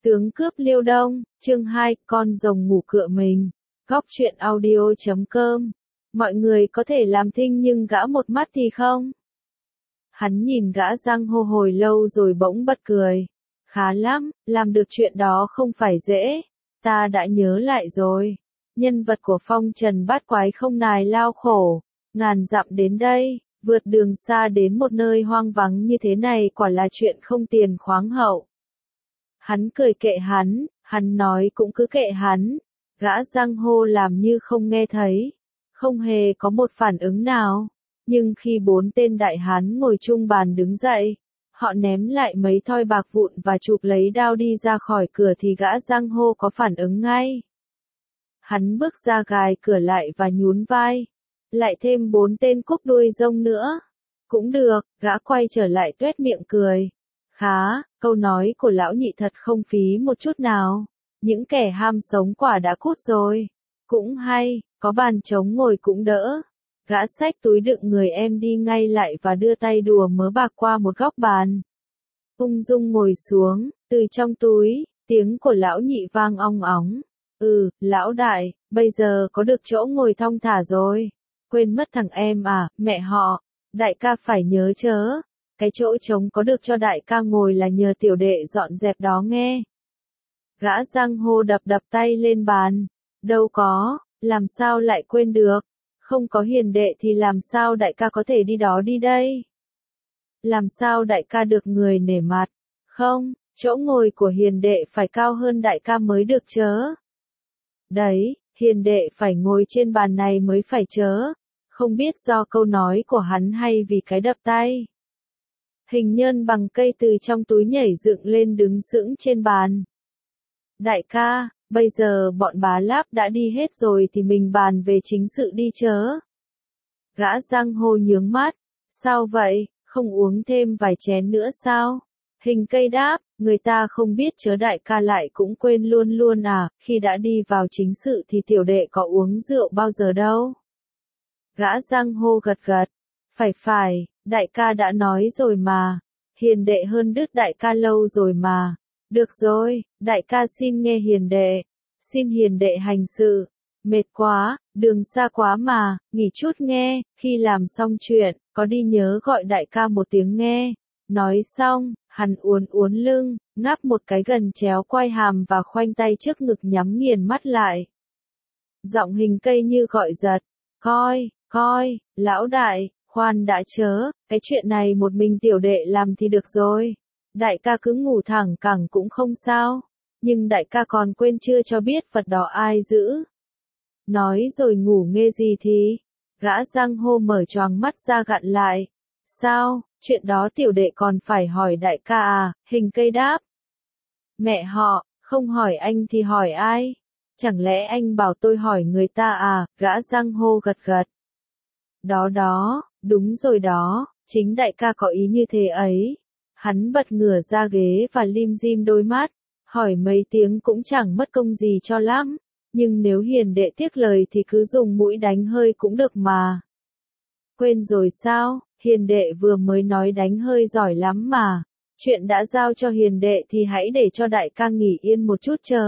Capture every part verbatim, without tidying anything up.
Tướng cướp Liêu Đông, chương hai, con rồng ngủ cựa mình. Góc truyện audio chấm com. Mọi người có thể làm thinh nhưng gã một mắt thì không. Hắn nhìn gã Giang Hô hồi lâu rồi bỗng bật cười. Khá lắm, làm được chuyện đó không phải dễ. Ta đã nhớ lại rồi. Nhân vật của phong trần bát quái không nài lao khổ. Ngàn dặm đến đây, vượt đường xa đến một nơi hoang vắng như thế này quả là chuyện không tiền khoáng hậu. Hắn cười kệ hắn, hắn nói cũng cứ kệ hắn. Gã Giang Hô làm như không nghe thấy. Không hề có một phản ứng nào. Nhưng khi bốn tên đại hán ngồi chung bàn đứng dậy, họ ném lại mấy thoi bạc vụn và chụp lấy đao đi ra khỏi cửa thì gã Giang Hô có phản ứng ngay. Hắn bước ra gài cửa lại và nhún vai. Lại thêm bốn tên cúc đuôi rông nữa. Cũng được, gã quay trở lại tuét miệng cười. Khá, câu nói của lão nhị thật không phí một chút nào. Những kẻ ham sống quả đã cút rồi. Cũng hay, có bàn trống ngồi cũng đỡ. Gã xách túi đựng người em đi ngay lại và đưa tay đùa mớ bạc qua một góc bàn. Ung dung ngồi xuống, từ trong túi, tiếng của lão nhị vang ong óng. Ừ, lão đại, bây giờ có được chỗ ngồi thong thả rồi. Quên mất thằng em à, mẹ họ. Đại ca phải nhớ chớ. Cái chỗ trống có được cho đại ca ngồi là nhờ tiểu đệ dọn dẹp đó nghe. Gã Giang Hô đập đập tay lên bàn. Đâu có, làm sao lại quên được. Không có hiền đệ thì làm sao đại ca có thể đi đó đi đây. Làm sao đại ca được người nể mặt. Không, chỗ ngồi của hiền đệ phải cao hơn đại ca mới được chớ. Đấy, hiền đệ phải ngồi trên bàn này mới phải chớ. Không biết do câu nói của hắn hay vì cái đập tay. Hình nhân bằng cây từ trong túi nhảy dựng lên đứng sững trên bàn. Đại ca, bây giờ bọn bá láp đã đi hết rồi thì mình bàn về chính sự đi chớ. Gã Giang Hô nhướng mắt. Sao vậy, không uống thêm vài chén nữa sao? Hình cây đáp, người ta không biết chớ đại ca lại cũng quên luôn luôn à, khi đã đi vào chính sự thì tiểu đệ có uống rượu bao giờ đâu. Gã Giang Hô gật gật. Phải phải, đại ca đã nói rồi mà. Hiền đệ hơn đức đại ca lâu rồi mà. Được rồi, đại ca xin nghe hiền đệ. Xin hiền đệ hành sự. Mệt quá, đường xa quá mà, nghỉ chút nghe, khi làm xong chuyện, có đi nhớ gọi đại ca một tiếng nghe. Nói xong, hắn uốn uốn lưng, ngáp một cái gần chéo quai hàm và khoanh tay trước ngực nhắm nghiền mắt lại. Giọng hình cây như gọi giật. Coi, coi, lão đại, khoan đã chớ, cái chuyện này một mình tiểu đệ làm thì được rồi. Đại ca cứ ngủ thẳng cẳng cũng không sao. Nhưng đại ca còn quên chưa cho biết vật đó ai giữ. Nói rồi ngủ nghe gì thì. Gã Giang Hô mở choàng mắt ra gặn lại. Sao, chuyện đó tiểu đệ còn phải hỏi đại ca à, hình cây đáp. Mẹ họ, không hỏi anh thì hỏi ai? Chẳng lẽ anh bảo tôi hỏi người ta à, gã Giang Hô gật gật. Đó đó, đúng rồi đó, chính đại ca có ý như thế ấy. Hắn bật ngửa ra ghế và lim dim đôi mắt, hỏi mấy tiếng cũng chẳng mất công gì cho lắm, nhưng nếu hiền đệ tiếc lời thì cứ dùng mũi đánh hơi cũng được mà. Quên rồi sao, hiền đệ vừa mới nói đánh hơi giỏi lắm mà, chuyện đã giao cho hiền đệ thì hãy để cho đại ca nghỉ yên một chút chớ.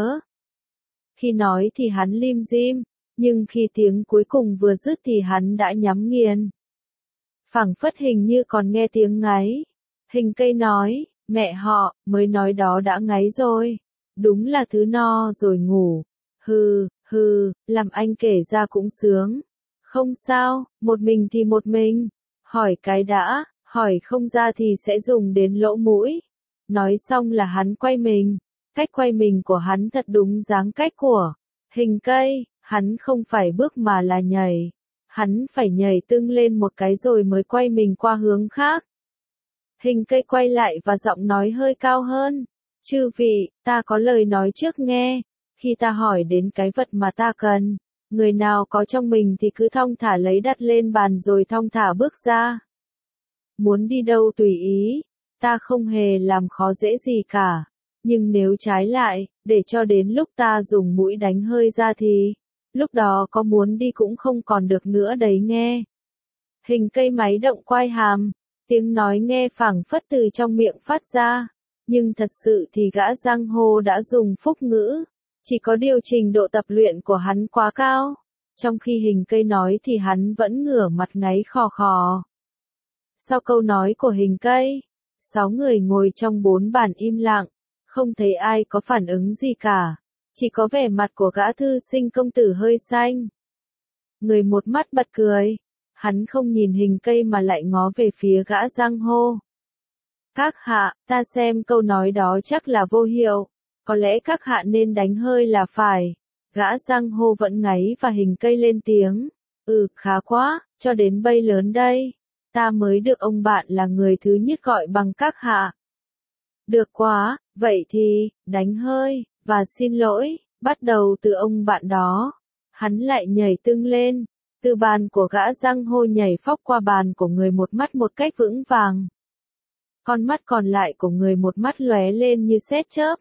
Khi nói thì hắn lim dim, nhưng khi tiếng cuối cùng vừa dứt thì hắn đã nhắm nghiền. Phảng phất hình như còn nghe tiếng ngáy. Hình cây nói, mẹ họ, mới nói đó đã ngáy rồi. Đúng là thứ no rồi ngủ. Hừ, hừ, làm anh kể ra cũng sướng. Không sao, một mình thì một mình. Hỏi cái đã, hỏi không ra thì sẽ dùng đến lỗ mũi. Nói xong là hắn quay mình. Cách quay mình của hắn thật đúng dáng cách của hình cây. Hắn không phải bước mà là nhảy. Hắn phải nhảy tưng lên một cái rồi mới quay mình qua hướng khác. Hình cây quay lại và giọng nói hơi cao hơn. Chư vị, ta có lời nói trước nghe. Khi ta hỏi đến cái vật mà ta cần, người nào có trong mình thì cứ thong thả lấy đặt lên bàn rồi thong thả bước ra. Muốn đi đâu tùy ý, ta không hề làm khó dễ gì cả. Nhưng nếu trái lại, để cho đến lúc ta dùng mũi đánh hơi ra thì, lúc đó có muốn đi cũng không còn được nữa đấy nghe. Hình cây máy động quai hàm, tiếng nói nghe phảng phất từ trong miệng phát ra. Nhưng thật sự thì gã giang hồ đã dùng phúc ngữ, chỉ có điều trình độ tập luyện của hắn quá cao. Trong khi hình cây nói thì hắn vẫn ngửa mặt ngáy khò khò. Sau câu nói của hình cây, sáu người ngồi trong bốn bàn im lặng, không thấy ai có phản ứng gì cả, chỉ có vẻ mặt của gã thư sinh công tử hơi xanh. Người một mắt bật cười, hắn không nhìn hình cây mà lại ngó về phía gã giang hồ. Các hạ, ta xem câu nói đó chắc là vô hiệu, có lẽ các hạ nên đánh hơi là phải. Gã giang hồ vẫn ngáy và hình cây lên tiếng. Ừ, khá quá, cho đến bây lớn đây, ta mới được ông bạn là người thứ nhất gọi bằng các hạ. Được quá, vậy thì, đánh hơi, và xin lỗi, bắt đầu từ ông bạn đó. Hắn lại nhảy tưng lên, từ bàn của gã giang hồ nhảy phóc qua bàn của người một mắt một cách vững vàng. Con mắt còn lại của người một mắt lóe lên như sét chớp.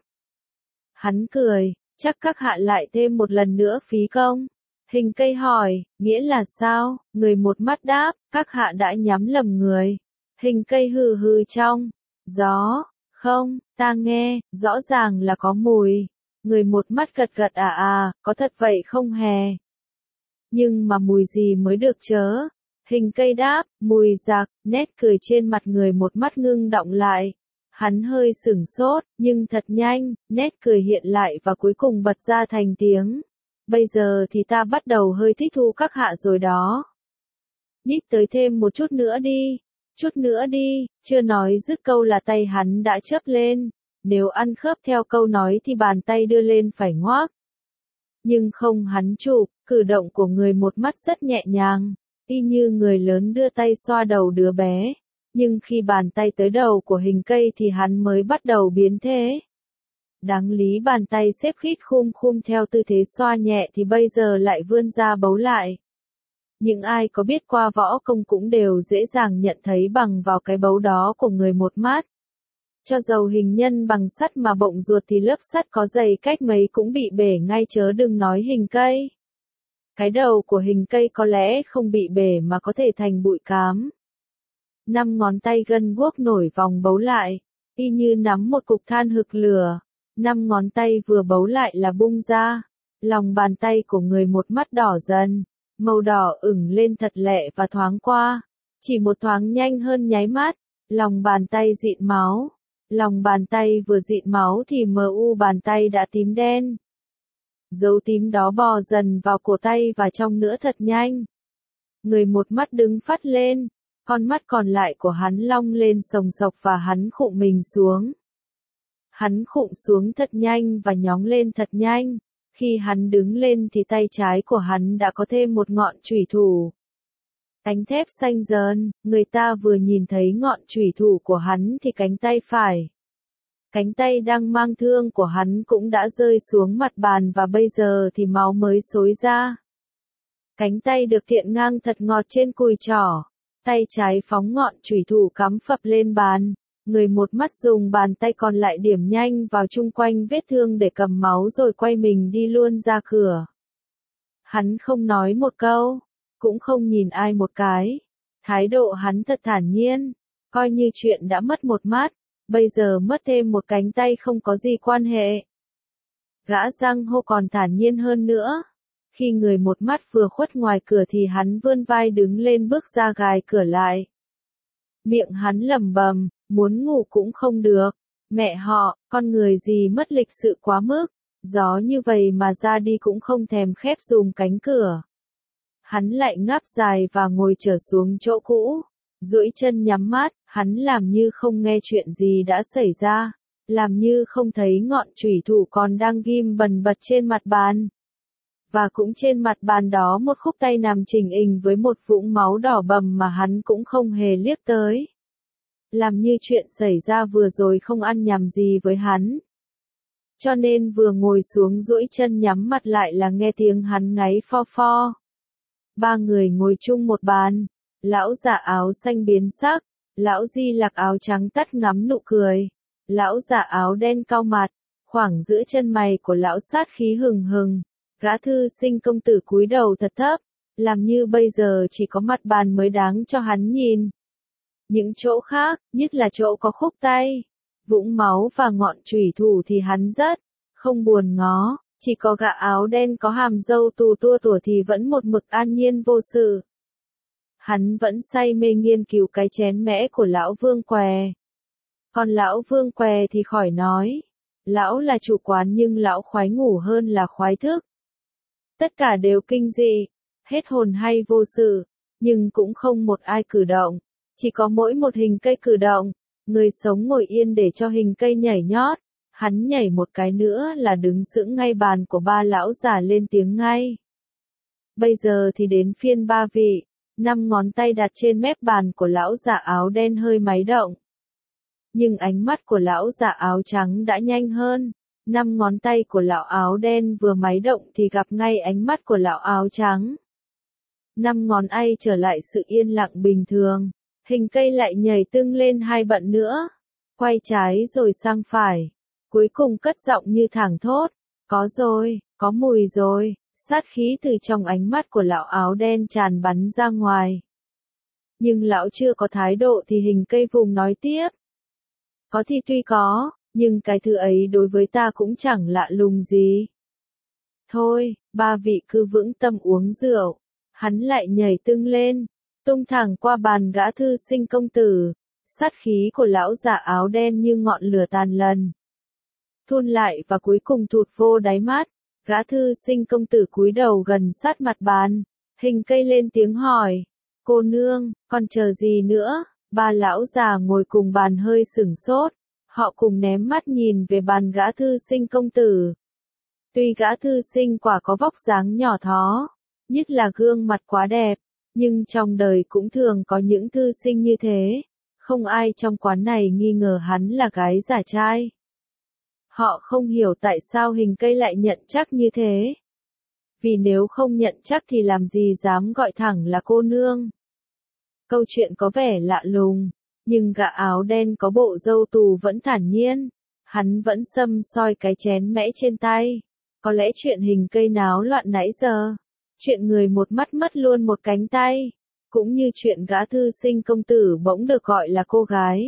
Hắn cười, chắc các hạ lại thêm một lần nữa phí công. Hình cây hỏi, nghĩa là sao? Người một mắt đáp, các hạ đã nhắm lầm người. Hình cây hừ hừ trong gió, không, ta nghe, rõ ràng là có mùi. Người một mắt gật gật à à, có thật vậy không hè? Nhưng mà mùi gì mới được chớ? Hình cây đáp, mùi giặc, nét cười trên mặt người một mắt ngưng đọng lại. Hắn hơi sửng sốt, nhưng thật nhanh, nét cười hiện lại và cuối cùng bật ra thành tiếng. Bây giờ thì ta bắt đầu hơi thích thú các hạ rồi đó. Nhích tới thêm một chút nữa đi, chút nữa đi, chưa nói dứt câu là tay hắn đã chớp lên. Nếu ăn khớp theo câu nói thì bàn tay đưa lên phải ngoác. Nhưng không, hắn chụp, cử động của người một mắt rất nhẹ nhàng, y như người lớn đưa tay xoa đầu đứa bé. Nhưng khi bàn tay tới đầu của hình cây thì hắn mới bắt đầu biến thế. Đáng lý bàn tay xếp khít khum khum theo tư thế xoa nhẹ thì bây giờ lại vươn ra bấu lại. Những ai có biết qua võ công cũng đều dễ dàng nhận thấy bằng vào cái bấu đó của người một mắt. Cho dầu hình nhân bằng sắt mà bọng ruột thì lớp sắt có dày cách mấy cũng bị bể ngay chớ đừng nói hình cây. Cái đầu của hình cây có lẽ không bị bể mà có thể thành bụi cám. Năm ngón tay gân guốc nổi vòng bấu lại, y như nắm một cục than hực lửa. Năm ngón tay vừa bấu lại là bung ra. Lòng bàn tay của người một mắt đỏ dần, màu đỏ ửng lên thật lẹ và thoáng qua. Chỉ một thoáng nhanh hơn nháy mắt, lòng bàn tay dịn máu. Lòng bàn tay vừa dịn máu thì mờ u bàn tay đã tím đen. Dấu tím đó bò dần vào cổ tay và trong nữa thật nhanh. Người một mắt đứng phắt lên, con mắt còn lại của hắn long lên sồng sộc và hắn khụm mình xuống. Hắn khụm xuống thật nhanh và nhóng lên thật nhanh. Khi hắn đứng lên thì tay trái của hắn đã có thêm một ngọn chủy thủ. Cánh thép xanh dờn, người ta vừa nhìn thấy ngọn chủy thủ của hắn thì cánh tay phải. Cánh tay đang mang thương của hắn cũng đã rơi xuống mặt bàn và bây giờ thì máu mới xối ra. Cánh tay được thiện ngang thật ngọt trên cùi trỏ. Tay trái phóng ngọn chủy thủ cắm phập lên bàn. Người một mắt dùng bàn tay còn lại điểm nhanh vào chung quanh vết thương để cầm máu rồi quay mình đi luôn ra cửa. Hắn không nói một câu, cũng không nhìn ai một cái. Thái độ hắn thật thản nhiên, coi như chuyện đã mất một mắt, bây giờ mất thêm một cánh tay không có gì quan hệ. Gã giang hồ còn thản nhiên hơn nữa. Khi người một mắt vừa khuất ngoài cửa thì hắn vươn vai đứng lên bước ra gài cửa lại. Miệng hắn lẩm bẩm, muốn ngủ cũng không được. Mẹ họ, con người gì mất lịch sự quá mức. Gió như vậy mà ra đi cũng không thèm khép dùm cánh cửa. Hắn lại ngáp dài và ngồi trở xuống chỗ cũ. Duỗi chân nhắm mắt, hắn làm như không nghe chuyện gì đã xảy ra. Làm như không thấy ngọn chủy thủ còn đang ghim bần bật trên mặt bàn. Và cũng trên mặt bàn đó một khúc tay nằm chình ình với một vũng máu đỏ bầm mà hắn cũng không hề liếc tới. Làm như chuyện xảy ra vừa rồi không ăn nhầm gì với hắn. Cho nên vừa ngồi xuống duỗi chân nhắm mặt lại là nghe tiếng hắn ngáy pho pho. Ba người ngồi chung một bàn. Lão già áo xanh biến sắc. Lão Di Lặc áo trắng tắt ngắm nụ cười. Lão già áo đen cau mặt. Khoảng giữa chân mày của lão sát khí hừng hừng. Gã thư sinh công tử cúi đầu thật thấp. Làm như bây giờ chỉ có mặt bàn mới đáng cho hắn nhìn. Những chỗ khác, nhất là chỗ có khúc tay, vũng máu và ngọn chủy thủ thì hắn rất không buồn ngó, chỉ có gã áo đen có hàm râu tù tua tủa thì vẫn một mực an nhiên vô sự. Hắn vẫn say mê nghiên cứu cái chén mẽ của lão Vương Què. Còn lão Vương Què thì khỏi nói. Lão là chủ quán nhưng lão khoái ngủ hơn là khoái thức. Tất cả đều kinh dị, hết hồn hay vô sự, nhưng cũng không một ai cử động. Chỉ có mỗi một hình cây cử động, người sống ngồi yên để cho hình cây nhảy nhót. Hắn nhảy một cái nữa là đứng sững ngay bàn của ba lão già lên tiếng ngay. Bây giờ thì đến phiên ba vị, năm ngón tay đặt trên mép bàn của lão già áo đen hơi máy động. Nhưng ánh mắt của lão già áo trắng đã nhanh hơn, năm ngón tay của lão áo đen vừa máy động thì gặp ngay ánh mắt của lão áo trắng. Năm ngón tay trở lại sự yên lặng bình thường, hình cây lại nhảy tưng lên hai bận nữa, quay trái rồi sang phải, cuối cùng cất giọng như thảng thốt, có rồi, có mùi rồi, sát khí từ trong ánh mắt của lão áo đen tràn bắn ra ngoài. Nhưng lão chưa có thái độ thì hình cây vùng nói tiếp. Có thì tuy có, nhưng cái thứ ấy đối với ta cũng chẳng lạ lùng gì. Thôi, ba vị cứ vững tâm uống rượu. Hắn lại nhảy tưng lên, tung thẳng qua bàn gã thư sinh công tử. Sát khí của lão già áo đen như ngọn lửa tàn lần. Thun lại và cuối cùng thụt vô đáy mắt. Gã thư sinh công tử cúi đầu gần sát mặt bàn. Hình cây lên tiếng hỏi. Cô nương, còn chờ gì nữa? Ba lão già ngồi cùng bàn hơi sửng sốt. Họ cùng ném mắt nhìn về bàn gã thư sinh công tử. Tuy gã thư sinh quả có vóc dáng nhỏ thó, nhất là gương mặt quá đẹp, nhưng trong đời cũng thường có những thư sinh như thế. Không ai trong quán này nghi ngờ hắn là gái giả trai. Họ không hiểu tại sao hình cây lại nhận chắc như thế. Vì nếu không nhận chắc thì làm gì dám gọi thẳng là cô nương. Câu chuyện có vẻ lạ lùng, nhưng gã áo đen có bộ râu tù vẫn thản nhiên. Hắn vẫn săm soi cái chén mẽ trên tay. Có lẽ chuyện hình cây náo loạn nãy giờ, chuyện người một mắt mất luôn một cánh tay, cũng như chuyện gã thư sinh công tử bỗng được gọi là cô gái.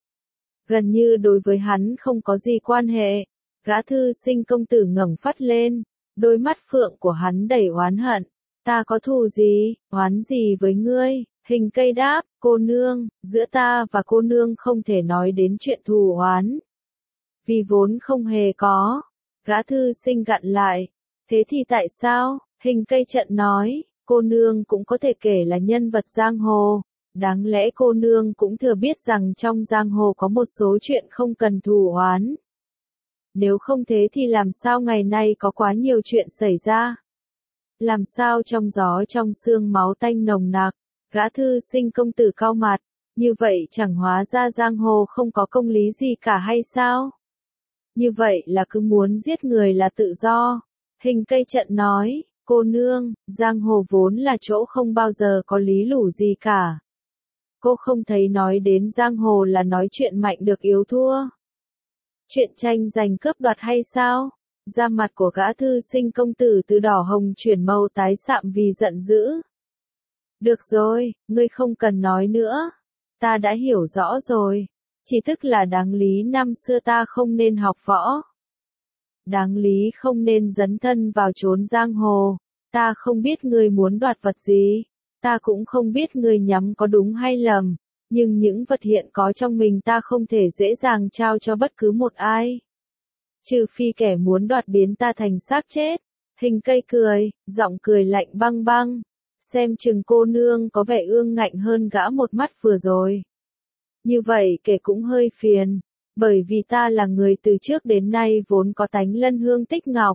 Gần như đối với hắn không có gì quan hệ, gã thư sinh công tử ngẩng phát lên, đôi mắt phượng của hắn đầy oán hận. Ta có thù gì, oán gì với ngươi? Hình cây đáp, cô nương, giữa ta và cô nương không thể nói đến chuyện thù oán. Vì vốn không hề có. Gã thư sinh gặn lại. Thế thì tại sao? Hình cây trận nói, cô nương cũng có thể kể là nhân vật giang hồ. Đáng lẽ cô nương cũng thừa biết rằng trong giang hồ có một số chuyện không cần thù oán. Nếu không thế thì làm sao ngày nay có quá nhiều chuyện xảy ra? Làm sao trong gió trong xương máu tanh nồng nặc? Gã thư sinh công tử cau mặt, như vậy chẳng hóa ra giang hồ không có công lý gì cả hay sao? Như vậy là cứ muốn giết người là tự do. Hình cây trận nói, cô nương, giang hồ vốn là chỗ không bao giờ có lý lủ gì cả. Cô không thấy nói đến giang hồ là nói chuyện mạnh được yếu thua. Chuyện tranh giành cướp đoạt hay sao? Da mặt của gã thư sinh công tử từ đỏ hồng chuyển màu tái sạm vì giận dữ. Được rồi, ngươi không cần nói nữa. Ta đã hiểu rõ rồi. Chỉ tức là đáng lý năm xưa ta không nên học võ. Đáng lý không nên dấn thân vào chốn giang hồ. Ta không biết ngươi muốn đoạt vật gì. Ta cũng không biết ngươi nhắm có đúng hay lầm. Nhưng những vật hiện có trong mình ta không thể dễ dàng trao cho bất cứ một ai. Trừ phi kẻ muốn đoạt biến ta thành xác chết. Hình cây cười, giọng cười lạnh băng băng. Xem chừng cô nương có vẻ ương ngạnh hơn gã một mắt vừa rồi. Như vậy kể cũng hơi phiền, bởi vì ta là người từ trước đến nay vốn có tánh lân hương tích ngọc.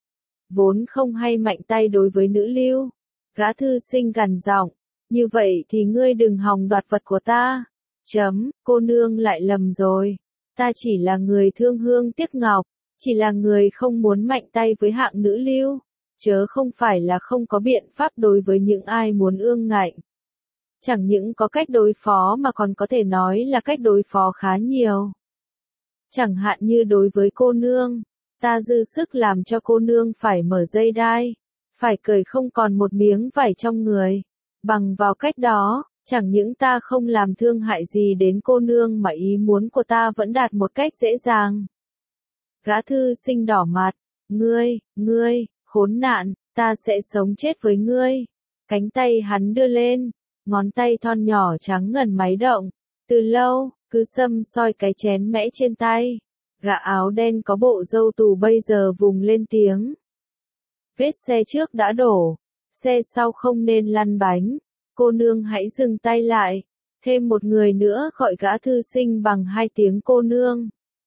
Vốn không hay mạnh tay đối với nữ lưu. Gã thư sinh gằn giọng, như vậy thì ngươi đừng hòng đoạt vật của ta. Chấm, cô nương lại lầm rồi. Ta chỉ là người thương hương tiếc ngọc, chỉ là người không muốn mạnh tay với hạng nữ lưu. Chớ không phải là không có biện pháp đối với những ai muốn ương ngạnh. Chẳng những có cách đối phó mà còn có thể nói là cách đối phó khá nhiều. Chẳng hạn như đối với cô nương, ta dư sức làm cho cô nương phải mở dây đai, phải cởi không còn một miếng vải trong người. Bằng vào cách đó, Chẳng những ta không làm thương hại gì đến cô nương mà ý muốn của ta vẫn đạt một cách dễ dàng. Gã thư sinh đỏ mặt, ngươi, ngươi, khốn nạn, ta sẽ sống chết với ngươi. Cánh tay hắn đưa lên, ngón tay thon nhỏ trắng ngần máy động, từ lâu, cứ săm soi cái chén mẽ trên tay. Gã áo đen có bộ râu tù bây giờ vùng lên tiếng. Vết xe trước đã đổ, xe sau không nên lăn bánh, cô nương hãy dừng tay lại. Thêm một người nữa gọi gã thư sinh bằng hai tiếng cô nương.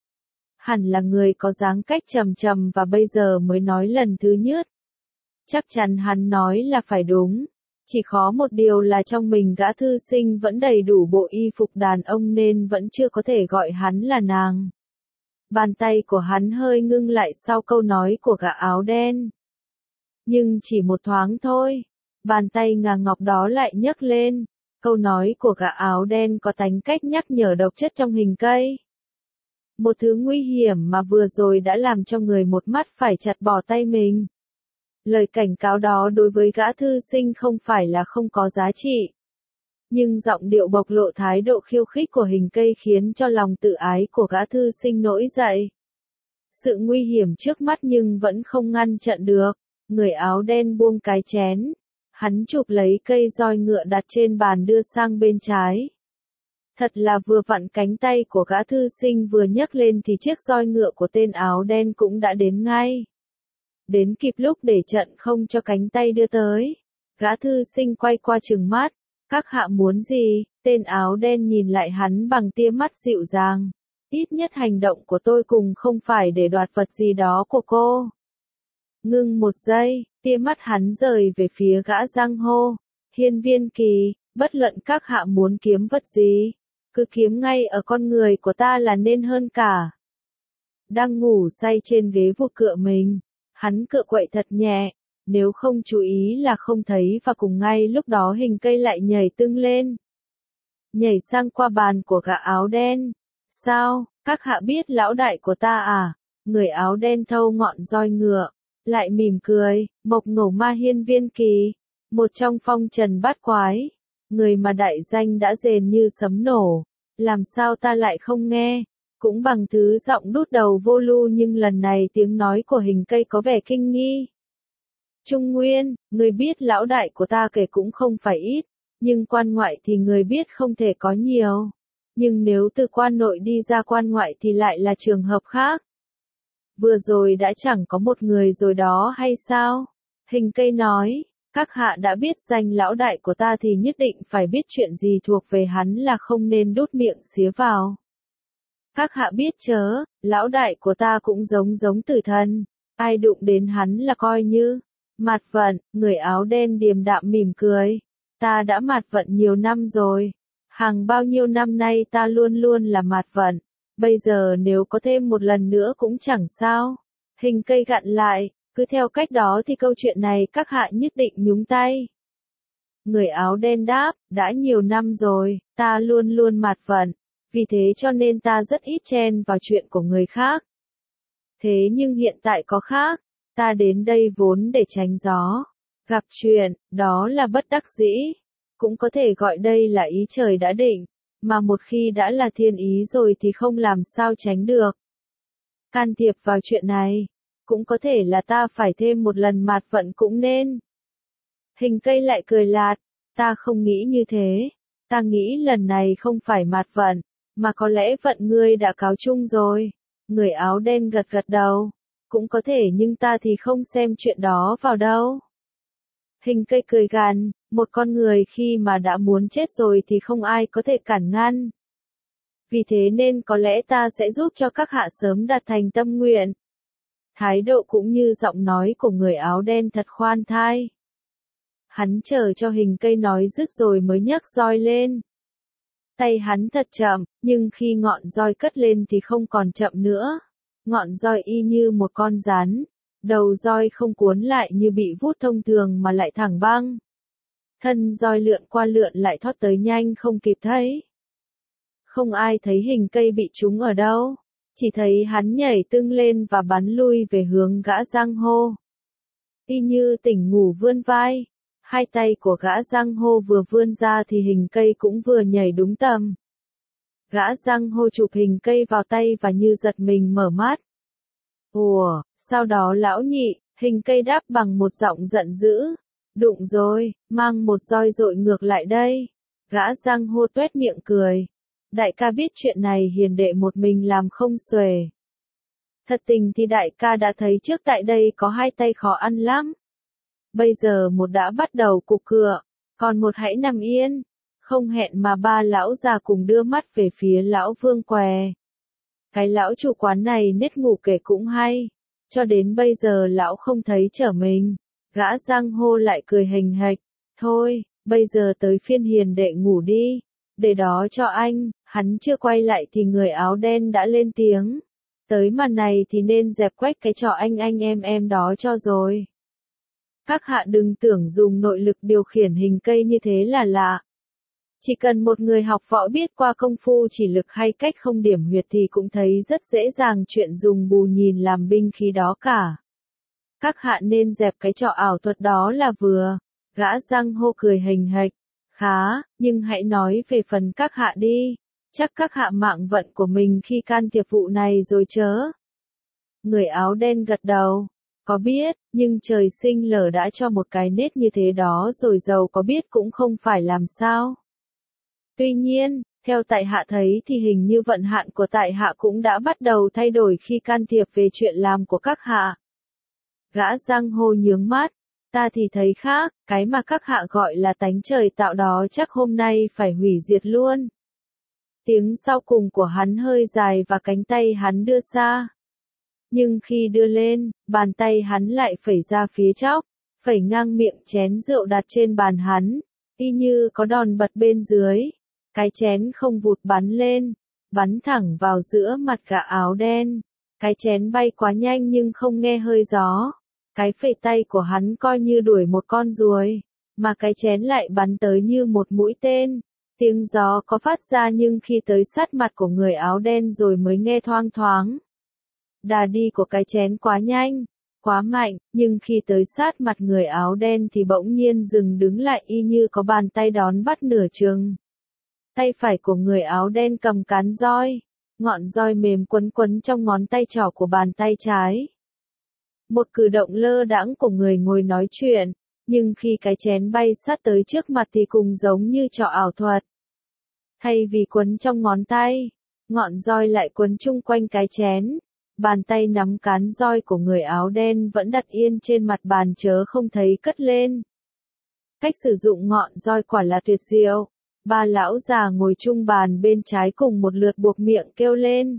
Hẳn là người có dáng cách trầm trầm và bây giờ mới nói lần thứ nhất. Chắc chắn hắn nói là phải đúng. Chỉ khó một điều là trong mình gã thư sinh vẫn đầy đủ bộ y phục đàn ông nên vẫn chưa có thể gọi hắn là nàng. Bàn tay của hắn hơi ngưng lại sau câu nói của gã áo đen. Nhưng chỉ một thoáng thôi, bàn tay ngà ngọc đó lại nhấc lên. Câu nói của gã áo đen có tính cách nhắc nhở độc chất trong hình cây. Một thứ nguy hiểm mà vừa rồi đã làm cho người một mắt phải chặt bỏ tay mình. Lời cảnh cáo đó đối với gã thư sinh không phải là không có giá trị. Nhưng giọng điệu bộc lộ thái độ khiêu khích của hình cây khiến cho lòng tự ái của gã thư sinh nổi dậy. Sự nguy hiểm trước mắt nhưng vẫn không ngăn chặn được. Người áo đen buông cái chén. Hắn chụp lấy cây roi ngựa đặt trên bàn đưa sang bên trái. Thật là vừa vặn cánh tay của gã thư sinh vừa nhấc lên thì chiếc roi ngựa của tên áo đen cũng đã đến ngay. Đến kịp lúc để trận không cho cánh tay đưa tới. Gã thư sinh quay qua trừng mắt. Các hạ muốn gì? Tên áo đen nhìn lại hắn bằng tia mắt dịu dàng. Ít nhất hành động của tôi cùng không phải để đoạt vật gì đó của cô. Ngưng một giây, tia mắt hắn rời về phía gã giang hô. Hiên Viên Kỳ, bất luận các hạ muốn kiếm vật gì, cứ kiếm ngay ở con người của ta là nên hơn cả. Đang ngủ say trên ghế vô cựa mình, hắn cựa quậy thật nhẹ, nếu không chú ý là không thấy và cùng ngay lúc đó hình cây lại nhảy tưng lên. Nhảy sang qua bàn của gã áo đen. Sao, các hạ biết lão đại của ta à? Người áo đen thâu ngọn roi ngựa, lại mỉm cười, mộc ngầu ma Hiên Viên Kỳ, một trong phong trần bát quái, người mà đại danh đã rền như sấm nổ, làm sao ta lại không nghe, cũng bằng thứ giọng đút đầu vô lu nhưng lần này tiếng nói của hình cây có vẻ kinh nghi. Trung Nguyên, người biết lão đại của ta kể cũng không phải ít, nhưng quan ngoại thì người biết không thể có nhiều, nhưng nếu từ quan nội đi ra quan ngoại thì lại là trường hợp khác. Vừa rồi đã chẳng có một người rồi đó hay sao? Hình cây nói, các hạ đã biết danh lão đại của ta thì nhất định phải biết chuyện gì thuộc về hắn là không nên đút miệng xía vào. Các hạ biết chớ, lão đại của ta cũng giống giống tử thần, ai đụng đến hắn là coi như mạt vận. Người áo đen điềm đạm mỉm cười, ta đã mạt vận nhiều năm rồi, hàng bao nhiêu năm nay ta luôn luôn là mạt vận. Bây giờ nếu có thêm một lần nữa cũng chẳng sao. Hình cây gặn lại, cứ theo cách đó thì câu chuyện này các hạ nhất định nhúng tay. Người áo đen đáp, đã nhiều năm rồi, ta luôn luôn mạt vận, vì thế cho nên ta rất ít chen vào chuyện của người khác. Thế nhưng hiện tại có khác, ta đến đây vốn để tránh gió. Gặp chuyện, đó là bất đắc dĩ. Cũng có thể gọi đây là ý trời đã định. Mà một khi đã là thiên ý rồi thì không làm sao tránh được. Can thiệp vào chuyện này, cũng có thể là ta phải thêm một lần mạt vận cũng nên. Hình cây lại cười lạt, ta không nghĩ như thế, ta nghĩ lần này không phải mạt vận, mà có lẽ vận ngươi đã cáo chung rồi. Người áo đen gật gật đầu, cũng có thể nhưng ta thì không xem chuyện đó vào đâu. Hình cây cười gằn, một con người khi mà đã muốn chết rồi thì không ai có thể cản ngăn. Vì thế nên có lẽ ta sẽ giúp cho các hạ sớm đạt thành tâm nguyện. Thái độ cũng như giọng nói của người áo đen thật khoan thai. Hắn chờ cho hình cây nói dứt rồi mới nhấc roi lên. Tay hắn thật chậm, nhưng khi ngọn roi cất lên thì không còn chậm nữa. Ngọn roi y như một con rắn. Đầu roi không cuốn lại như bị vút thông thường mà lại thẳng băng. Thân roi lượn qua lượn lại thoát tới nhanh không kịp thấy. Không ai thấy hình cây bị trúng ở đâu. Chỉ thấy hắn nhảy tưng lên và bắn lui về hướng gã giang hô. Y như tỉnh ngủ vươn vai. Hai tay của gã giang hô vừa vươn ra thì hình cây cũng vừa nhảy đúng tầm. Gã giang hô chụp hình cây vào tay và như giật mình mở mắt. Ủa, sau đó lão nhị, hình cây đáp bằng một giọng giận dữ. Đụng rồi, mang một roi dội ngược lại đây. Gã giang hô tuét miệng cười. Đại ca biết chuyện này hiền đệ một mình làm không xuể. Thật tình thì đại ca đã thấy trước tại đây có hai tay khó ăn lắm. Bây giờ một đã bắt đầu cục cựa, còn một hãy nằm yên. Không hẹn mà ba lão già cùng đưa mắt về phía lão Vương què. Cái lão chủ quán này nết ngủ kể cũng hay. Cho đến bây giờ lão không thấy trở mình. Gã giang hô lại cười hình hạch. Thôi, bây giờ tới phiên hiền đệ ngủ đi. Để đó cho anh. Hắn chưa quay lại thì người áo đen đã lên tiếng. Tới màn này thì nên dẹp quách cái trò anh anh em em đó cho rồi. Các hạ đừng tưởng dùng nội lực điều khiển hình cây như thế là lạ. Chỉ cần một người học võ biết qua công phu chỉ lực hay cách không điểm huyệt thì cũng thấy rất dễ dàng chuyện dùng bù nhìn làm binh khí đó cả. Các hạ nên dẹp cái trò ảo thuật đó là vừa. Gã giang hô cười hình hạch. Khá, nhưng hãy nói về phần các hạ đi. Chắc các hạ mạng vận của mình khi can thiệp vụ này rồi chớ. Người áo đen gật đầu. Có biết, nhưng trời sinh lở đã cho một cái nết như thế đó rồi giàu có biết cũng không phải làm sao. Tuy nhiên, theo tại hạ thấy thì hình như vận hạn của tại hạ cũng đã bắt đầu thay đổi khi can thiệp về chuyện làm của các hạ. Gã giang hô nhướng mắt, ta thì thấy khác, cái mà các hạ gọi là tánh trời tạo đó chắc hôm nay phải hủy diệt luôn. Tiếng sau cùng của hắn hơi dài và cánh tay hắn đưa xa. Nhưng khi đưa lên, bàn tay hắn lại phẩy ra phía chóc, phẩy ngang miệng chén rượu đặt trên bàn hắn, y như có đòn bật bên dưới. Cái chén không vụt bắn lên, bắn thẳng vào giữa mặt gã áo đen. Cái chén bay quá nhanh nhưng không nghe hơi gió. Cái phẩy tay của hắn coi như đuổi một con ruồi, mà cái chén lại bắn tới như một mũi tên. Tiếng gió có phát ra nhưng khi tới sát mặt của người áo đen rồi mới nghe thoang thoáng. Đà đi của cái chén quá nhanh, quá mạnh, nhưng khi tới sát mặt người áo đen thì bỗng nhiên dừng đứng lại y như có bàn tay đón bắt nửa chừng. Tay phải của người áo đen cầm cán roi, ngọn roi mềm quấn quấn trong ngón tay trỏ của bàn tay trái. Một cử động lơ đãng của người ngồi nói chuyện, nhưng khi cái chén bay sát tới trước mặt thì cùng giống như trò ảo thuật. Thay vì quấn trong ngón tay, ngọn roi lại quấn chung quanh cái chén. Bàn tay nắm cán roi của người áo đen vẫn đặt yên trên mặt bàn chớ không thấy cất lên. Cách sử dụng ngọn roi quả là tuyệt diệu. Ba lão già ngồi chung bàn bên trái cùng một lượt buộc miệng kêu lên.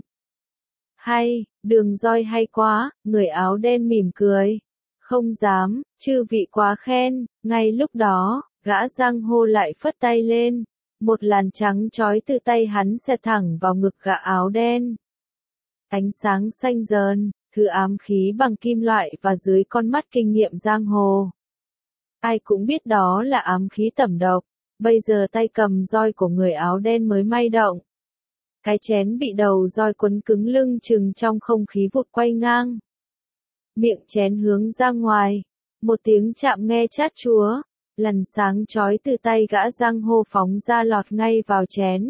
Hay, đường roi hay quá, người áo đen mỉm cười. Không dám, chư vị quá khen. Ngay lúc đó, gã giang hô lại phất tay lên. Một làn trắng chói từ tay hắn xẹt thẳng vào ngực gã áo đen. Ánh sáng xanh dờn, thứ ám khí bằng kim loại và dưới con mắt kinh nghiệm giang hồ. Ai cũng biết đó là ám khí tẩm độc. Bây giờ tay cầm roi của người áo đen mới may động. Cái chén bị đầu roi quấn cứng lưng chừng trong không khí vụt quay ngang. Miệng chén hướng ra ngoài. Một tiếng chạm nghe chát chúa. Làn sáng chói từ tay gã giang hô phóng ra lọt ngay vào chén.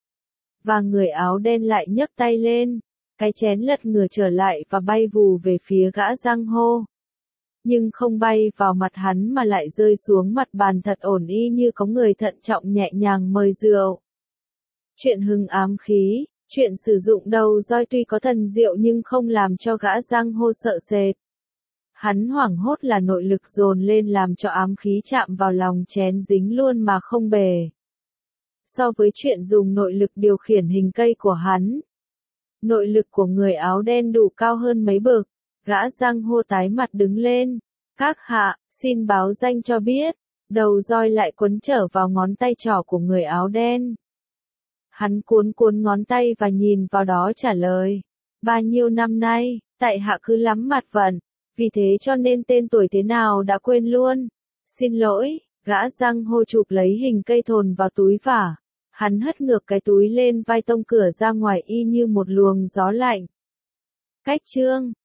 Và người áo đen lại nhấc tay lên. Cái chén lật ngửa trở lại và bay vù về phía gã giang hô. Nhưng không bay vào mặt hắn mà lại rơi xuống mặt bàn thật ổn y như có người thận trọng nhẹ nhàng mời rượu. Chuyện hưng ám khí, chuyện sử dụng đầu roi tuy có thần diệu nhưng không làm cho gã giang hô sợ sệt. Hắn hoảng hốt là nội lực dồn lên làm cho ám khí chạm vào lòng chén dính luôn mà không bể. So với chuyện dùng nội lực điều khiển hình cây của hắn, nội lực của người áo đen đủ cao hơn mấy bậc. Gã giang hô tái mặt đứng lên. Các hạ, xin báo danh cho biết. Đầu roi lại quấn trở vào ngón tay trỏ của người áo đen. Hắn cuốn cuốn ngón tay và nhìn vào đó trả lời. Bao nhiêu năm nay, tại hạ cứ lắm mặt vận. Vì thế cho nên tên tuổi thế nào đã quên luôn. Xin lỗi, gã giang hô chụp lấy hình cây thồn vào túi vả. Hắn hất ngược cái túi lên vai tông cửa ra ngoài y như một luồng gió lạnh. Cách chương